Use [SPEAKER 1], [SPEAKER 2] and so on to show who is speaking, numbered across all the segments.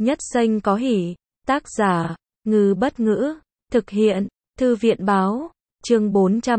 [SPEAKER 1] Nhất danh có hỷ. Tác giả, Ngư Bất Ngữ. Thực hiện, Thư viện Báo. Chương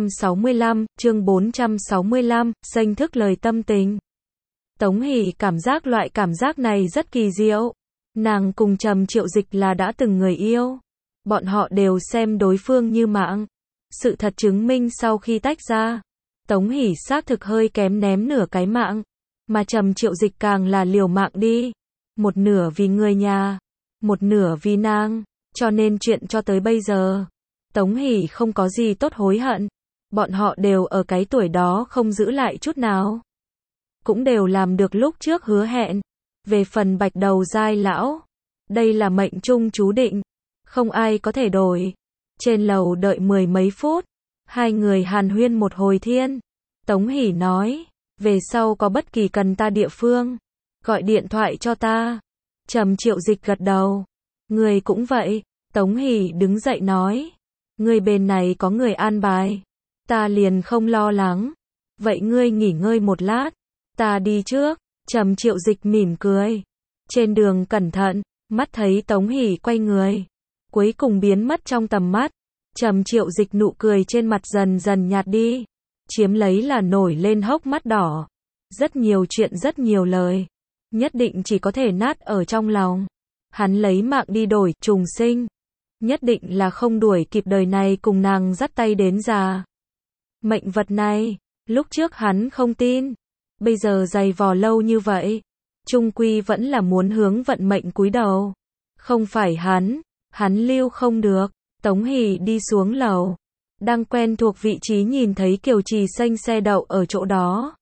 [SPEAKER 1] 465, danh thức lời tâm tình. Tống Hỷ loại cảm giác này rất kỳ diệu. Nàng cùng Trầm Triệu Dịch là đã từng người yêu. Bọn họ đều xem đối phương như mạng. Sự thật chứng minh sau khi tách ra, Tống Hỷ xác thực hơi kém ném nửa cái mạng. Mà Trầm Triệu Dịch càng là liều mạng đi. Một nửa vì người nhà, một nửa vì nàng. Cho nên chuyện cho tới bây giờ, Tống Hỷ không có gì tốt hối hận. Bọn họ đều ở cái tuổi đó không giữ lại chút nào. Cũng đều làm được lúc trước hứa hẹn. Về phần Bạch Đầu Giai lão, đây là mệnh trung chú định. Không ai có thể đổi. Trên lầu đợi 10 mấy phút. Hai người hàn huyên một hồi thiên. Tống Hỷ nói, về sau có bất kỳ cần ta địa phương, gọi điện thoại cho ta. Trầm Triệu Dịch gật đầu. Người cũng vậy. Tống Hỷ đứng dậy nói, người bên này có người an bài, ta liền không lo lắng. Vậy ngươi nghỉ ngơi một lát, ta đi trước. Trầm Triệu Dịch mỉm cười. Trên đường cẩn thận, mắt thấy Tống Hỷ quay người, cuối cùng biến mất trong tầm mắt. Trầm Triệu Dịch nụ cười trên mặt dần dần nhạt đi, chiếm lấy là nổi lên hốc mắt đỏ. Rất nhiều chuyện, rất nhiều lời, nhất định chỉ có thể nát ở trong lòng. Hắn lấy mạng đi đổi trùng sinh, nhất định là không đuổi kịp đời này cùng nàng dắt tay đến già. Mệnh vật này, lúc trước hắn không tin, bây giờ dày vò lâu như vậy, chung quy vẫn là muốn hướng vận mệnh cúi đầu. Không phải hắn lưu không được. Tống Hỷ đi xuống lầu, đang quen thuộc vị trí nhìn thấy Kiều Trì Xanh xe đậu ở chỗ đó.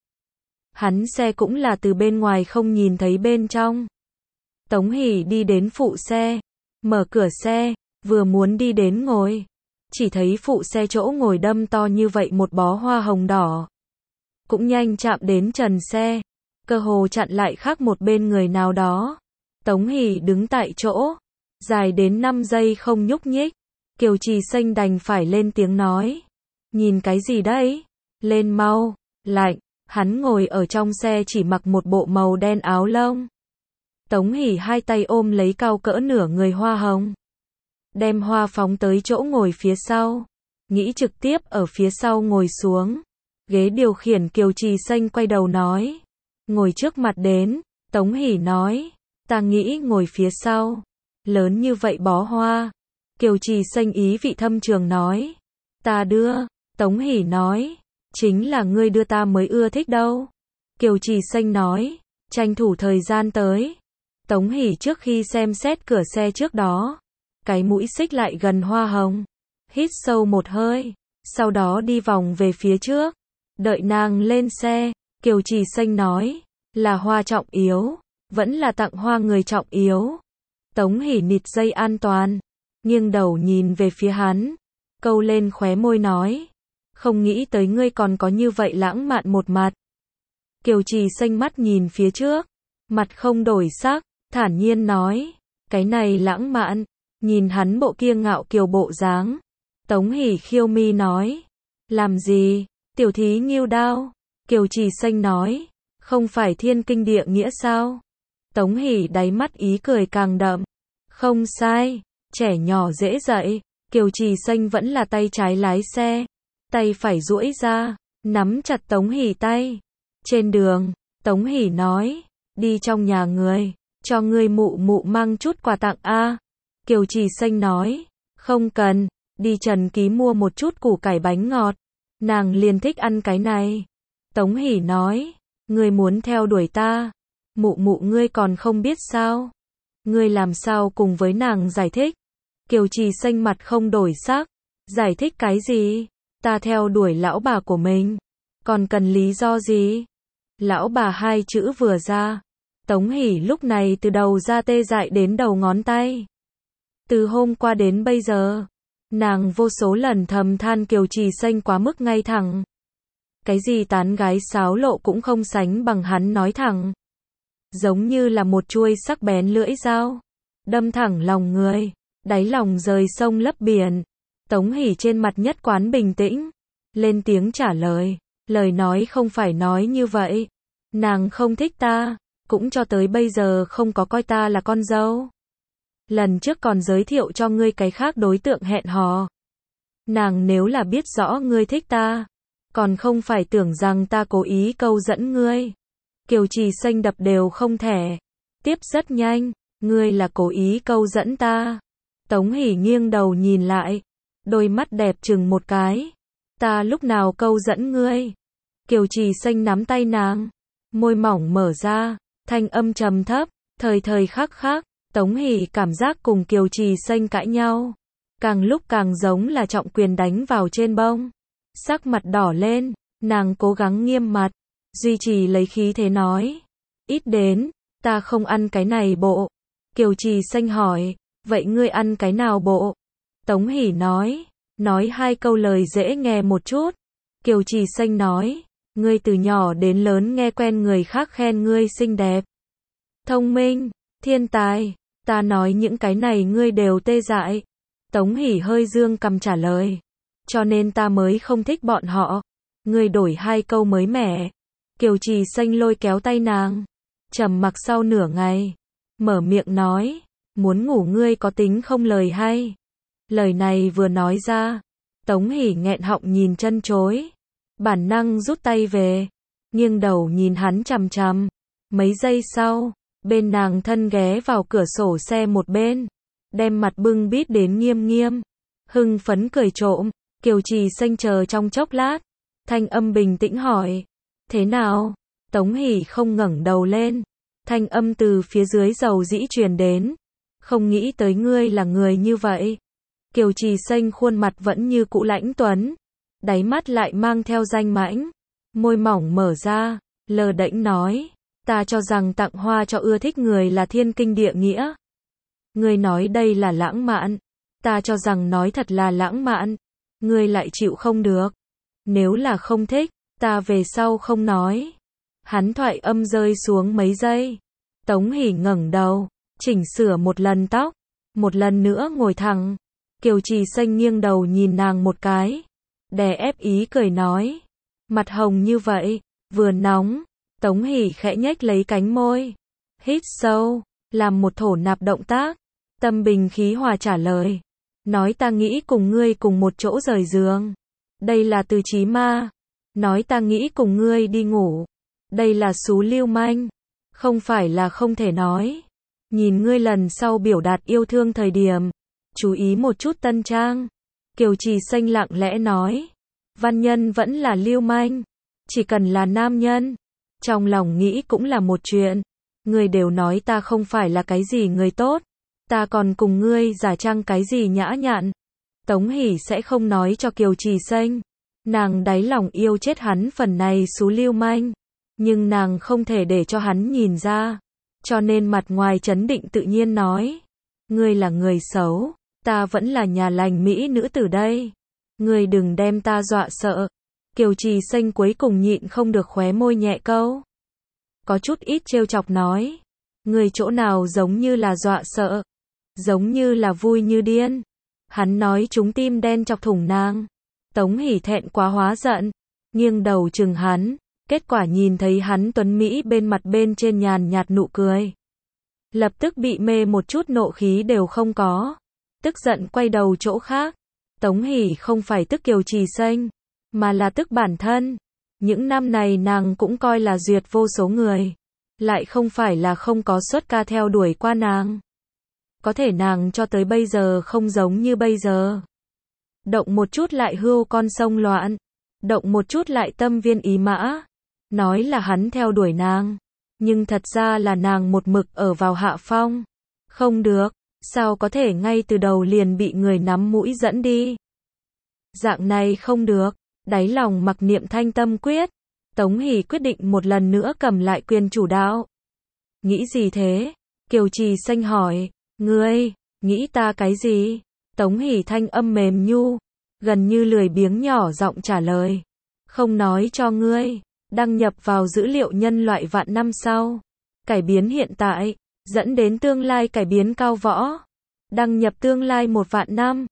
[SPEAKER 1] Hắn xe cũng là từ bên ngoài không nhìn thấy bên trong. Tống Hỷ đi đến phụ xe, mở cửa xe, vừa muốn đi đến ngồi, chỉ thấy phụ xe chỗ ngồi đâm to như vậy một bó hoa hồng đỏ. Cũng nhanh chạm đến trần xe, cơ hồ chặn lại khác một bên người nào đó. Tống Hỷ đứng tại chỗ, dài đến 5 giây không nhúc nhích. Kiều Trì Xanh đành phải lên tiếng nói, nhìn cái gì đấy, lên mau. Lạnh. Hắn ngồi ở trong xe chỉ mặc một bộ màu đen áo lông. Tống Hỷ hai tay ôm lấy cao cỡ nửa người hoa hồng, đem hoa phóng tới chỗ ngồi phía sau, nghĩ trực tiếp ở phía sau ngồi xuống. Ghế điều khiển. Kiều Trì Xanh quay đầu nói, ngồi trước mặt đến. Tống Hỷ nói, ta nghĩ ngồi phía sau. Lớn như vậy bó hoa. Kiều Trì Xanh ý vị thâm trường nói, ta đưa. Tống Hỷ nói, chính là ngươi đưa ta mới ưa thích đâu. Kiều Trì Xanh nói, tranh thủ thời gian tới. Tống Hỷ trước khi xem xét cửa xe trước đó, cái mũi xích lại gần hoa hồng, hít sâu một hơi, sau đó đi vòng về phía trước. Đợi nàng lên xe, Kiều Trì Xanh nói, là hoa trọng yếu, vẫn là tặng hoa người trọng yếu. Tống Hỷ nịt dây an toàn, nghiêng đầu nhìn về phía hắn, câu lên khóe môi nói, không nghĩ tới ngươi còn có như vậy lãng mạn một mặt. Kiều Trì Xanh mắt nhìn phía trước, mặt không đổi sắc, thản nhiên nói, cái này lãng mạn. Nhìn hắn bộ kia ngạo kiều bộ dáng, Tống Hỷ khiêu mi nói, làm gì, tiểu thí nghêu đao. Kiều Trì Xanh nói, không phải thiên kinh địa nghĩa sao? Tống Hỷ đáy mắt ý cười càng đậm, không sai, trẻ nhỏ dễ dạy. Kiều Trì Xanh vẫn là tay trái lái xe, tay phải duỗi ra, nắm chặt Tống Hỷ tay. Trên đường, Tống Hỷ nói, đi trong nhà người, cho ngươi mụ mụ mang chút quà tặng a. Kiều Trì Xanh nói, không cần, đi Trần Ký mua một chút củ cải bánh ngọt, nàng liền thích ăn cái này. Tống Hỷ nói, ngươi muốn theo đuổi ta, mụ mụ ngươi còn không biết sao? Ngươi làm sao cùng với nàng giải thích? Kiều Trì Xanh mặt không đổi sắc, giải thích cái gì? Ta theo đuổi lão bà của mình, còn cần lý do gì? Lão bà hai chữ vừa ra, Tống Hỷ lúc này từ đầu ra tê dại đến đầu ngón tay. Từ hôm qua đến bây giờ, nàng vô số lần thầm than Kiều Trì Xanh quá mức ngay thẳng. Cái gì tán gái sáo lộ cũng không sánh bằng hắn nói thẳng. Giống như là một chuôi sắc bén lưỡi dao, đâm thẳng lòng người, đáy lòng rời sông lấp biển. Tống Hỷ trên mặt nhất quán bình tĩnh, lên tiếng trả lời, lời nói không phải nói như vậy. Nàng không thích ta, cũng cho tới bây giờ không có coi ta là con dâu. lần trước còn giới thiệu cho ngươi cái khác đối tượng hẹn hò. Nàng nếu là biết rõ ngươi thích ta, còn không phải tưởng rằng ta cố ý câu dẫn ngươi. Kiều Trì Xanh đập đều không thể. Tiếp rất nhanh, ngươi là cố ý câu dẫn ta. Tống Hỷ nghiêng đầu nhìn lại, đôi mắt đẹp chừng một cái. Ta lúc nào câu dẫn ngươi? Kiều Trì Xanh nắm tay nàng, môi mỏng mở ra, thanh âm trầm thấp, thời thời khắc khắc. Tống Hỷ cảm giác cùng Kiều Trì Xanh cãi nhau, càng lúc càng giống là trọng quyền đánh vào trên bông. Sắc mặt đỏ lên, nàng cố gắng nghiêm mặt, duy trì lấy khí thế nói. Ít đến, ta không ăn cái này bộ. Kiều Trì Xanh hỏi, vậy ngươi ăn cái nào bộ? Tống Hỷ nói hai câu lời dễ nghe một chút. Kiều Trì Xanh nói, ngươi từ nhỏ đến lớn nghe quen người khác khen ngươi xinh đẹp, thông minh, thiên tài, ta nói những cái này ngươi đều tê dại. Tống Hỷ hơi dương cằm trả lời, cho nên ta mới không thích bọn họ. Ngươi đổi hai câu mới mẻ. Kiều Trì Xanh lôi kéo tay nàng, trầm mặc sau nửa ngày, mở miệng nói, muốn ngủ ngươi có tính không lời hay. Lời này vừa nói ra, Tống Hỷ nghẹn họng nhìn chân chối, bản năng rút tay về, nghiêng đầu nhìn hắn chằm chằm. Mấy giây sau, bên nàng thân ghé vào cửa sổ xe một bên, đem mặt bưng bít đến nghiêm nghiêm, hưng phấn cười trộm. Kiều Trì Xanh chờ trong chốc lát, thanh âm bình tĩnh hỏi, thế nào? Tống Hỷ không ngẩng đầu lên, thanh âm từ phía dưới dầu dĩ truyền đến, không nghĩ tới ngươi là người như vậy. Kiều Trì Xanh khuôn mặt vẫn như cũ lãnh tuấn, đáy mắt lại mang theo danh mãnh, môi mỏng mở ra, lơ đễnh nói, ta cho rằng tặng hoa cho ưa thích người là thiên kinh địa nghĩa. Ngươi nói đây là lãng mạn, ta cho rằng nói thật là lãng mạn, ngươi lại chịu không được. Nếu là không thích, ta về sau không nói. Hắn thoại âm rơi xuống mấy giây. Tống Hỷ ngẩng đầu, chỉnh sửa một lần tóc, một lần nữa ngồi thẳng. Kiều Trì Xanh nghiêng đầu nhìn nàng một cái, đè ép ý cười nói, mặt hồng như vậy, vừa nóng. Tống Hỷ khẽ nhếch lấy cánh môi, hít sâu, làm một thổ nạp động tác, tâm bình khí hòa trả lời, nói ta nghĩ cùng ngươi cùng một chỗ rời giường, đây là từ chí ma. Nói ta nghĩ cùng ngươi đi ngủ, đây là xú lưu manh. Không phải là không thể nói, nhìn ngươi lần sau biểu đạt yêu thương thời điểm, chú ý một chút tân trang. Kiều Trì Xanh lặng lẽ nói, văn nhân vẫn là lưu manh, chỉ cần là nam nhân, trong lòng nghĩ cũng là một chuyện. Ngươi đều nói ta không phải là cái gì người tốt, ta còn cùng ngươi giả trang cái gì nhã nhặn. Tống Hỷ sẽ không nói cho Kiều Trì Xanh, nàng đáy lòng yêu chết hắn phần này xú lưu manh, nhưng nàng không thể để cho hắn nhìn ra, cho nên mặt ngoài trấn định tự nhiên nói, ngươi là người xấu, ta vẫn là nhà lành mỹ nữ tử đây, ngươi đừng đem ta dọa sợ. Kiều Trì Xanh cuối cùng nhịn không được khóe môi nhẹ câu, có chút ít trêu chọc nói, ngươi chỗ nào giống như là dọa sợ, giống như là vui như điên. Hắn nói trúng tim đen chọc thủng nàng. Tống Hỷ thẹn quá hóa giận, nghiêng đầu chừng hắn, kết quả nhìn thấy hắn tuấn mỹ bên mặt bên trên nhàn nhạt nụ cười, lập tức bị mê một chút nộ khí đều không có, tức giận quay đầu chỗ khác. Tống Hỷ không phải tức Kiều Trì Xanh, mà là tức bản thân. Những năm này nàng cũng coi là duyệt vô số người, lại không phải là không có xuất ca theo đuổi qua nàng. Có thể nàng cho tới bây giờ không giống như bây giờ. Động một chút lại hươu con sông loạn, động một chút lại tâm viên ý mã. Nói là hắn theo đuổi nàng, nhưng thật ra là nàng một mực ở vào hạ phong. Không được, sao có thể ngay từ đầu liền bị người nắm mũi dẫn đi. Dạng này không được, đáy lòng mặc niệm thanh tâm quyết. Tống Hỷ quyết định một lần nữa cầm lại quyền chủ đạo. Nghĩ gì thế? Kiều Trì Xanh hỏi, ngươi, nghĩ ta cái gì? Tống Hỷ thanh âm mềm nhu, gần như lười biếng nhỏ giọng trả lời, không nói cho ngươi, đăng nhập vào dữ liệu nhân loại vạn năm sau, cải biến hiện tại, dẫn đến tương lai cải biến cao võ, đăng nhập tương lai 1 vạn năm.